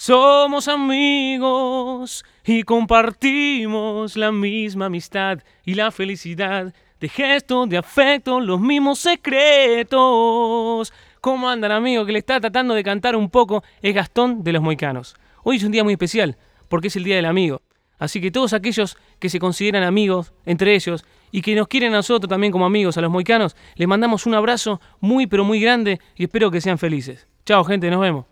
Somos amigos y compartimos la misma amistad y la felicidad. De gestos, de afecto, los mismos secretos. ¿Cómo andan, amigos? Que le está tratando de cantar un poco es Gastón de los Mohicanos. Hoy es un día muy especial porque es el Día del Amigo. Así que todos aquellos que se consideran amigos entre ellos y que nos quieren a nosotros también como amigos, a los mohicanos, les mandamos un abrazo muy pero muy grande y espero que sean felices. Chao, gente, nos vemos.